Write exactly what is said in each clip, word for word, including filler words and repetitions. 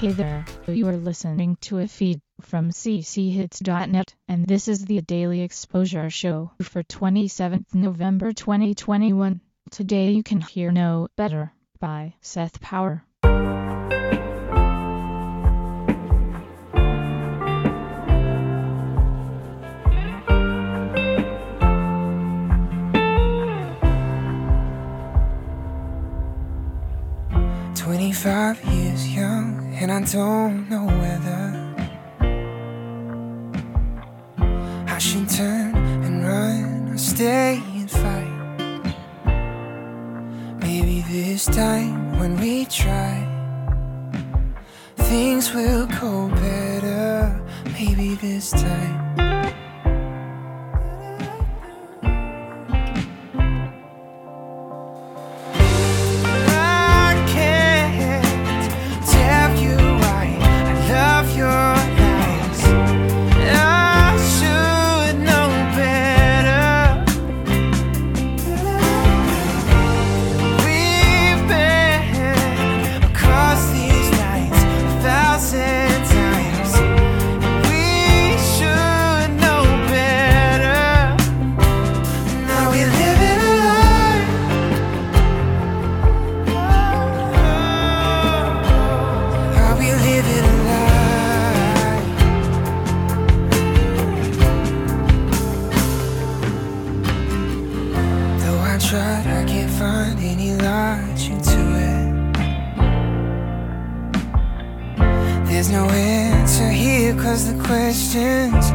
Hey there, you are listening to a feed from c c hits dot net, and this is the Daily Exposure Show for twenty-seventh November twenty twenty-one. Today you can hear Know Better by Seth Power. Twenty-five years young, and I don't know whether I should turn and run or stay and fight. Maybe this time when we try, things will go better. Maybe this time. I can't find any logic to it. There's no answer here, cause the question's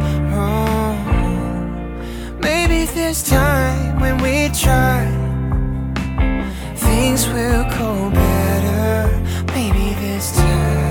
wrong. Maybe this time when we try, things will go better. Maybe this time.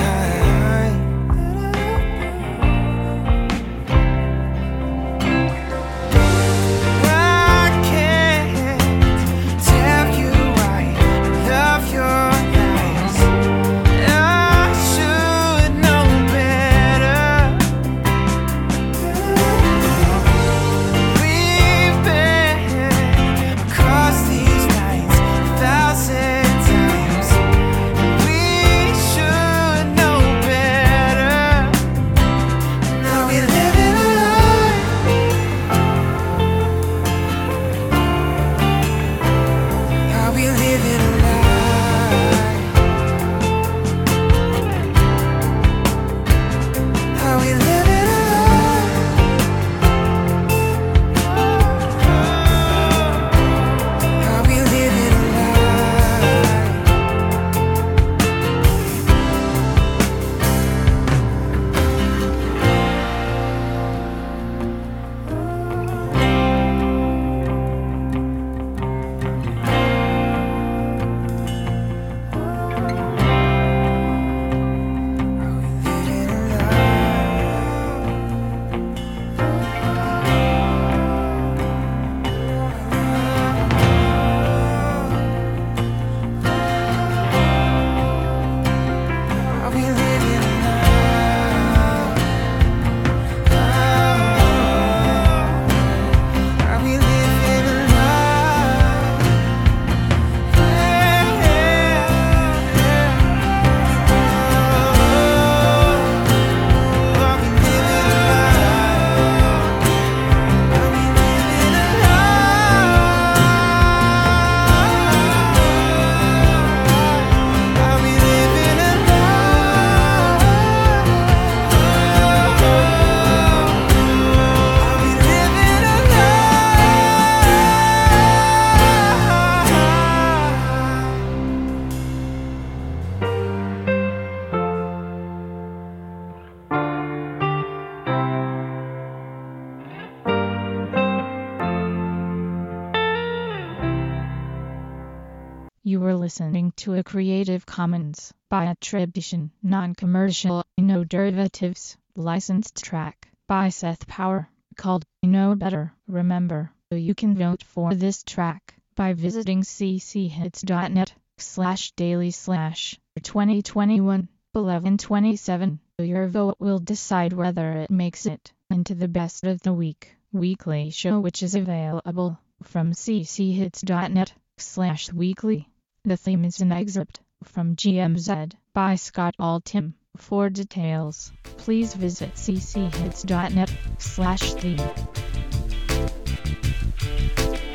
You were listening to a Creative Commons by attribution, non-commercial, no derivatives, licensed track by Seth Power, called Know Better. Remember, you can vote for this track by visiting c c hits dot net slash daily slash twenty twenty-one eleven twenty-seven. Your vote will decide whether it makes it into the best of the week weekly show, which is available from c c hits dot net slash weekly. The theme is an excerpt from G M Z by Scott Altham. For details, please visit c c hits dot net slash theme.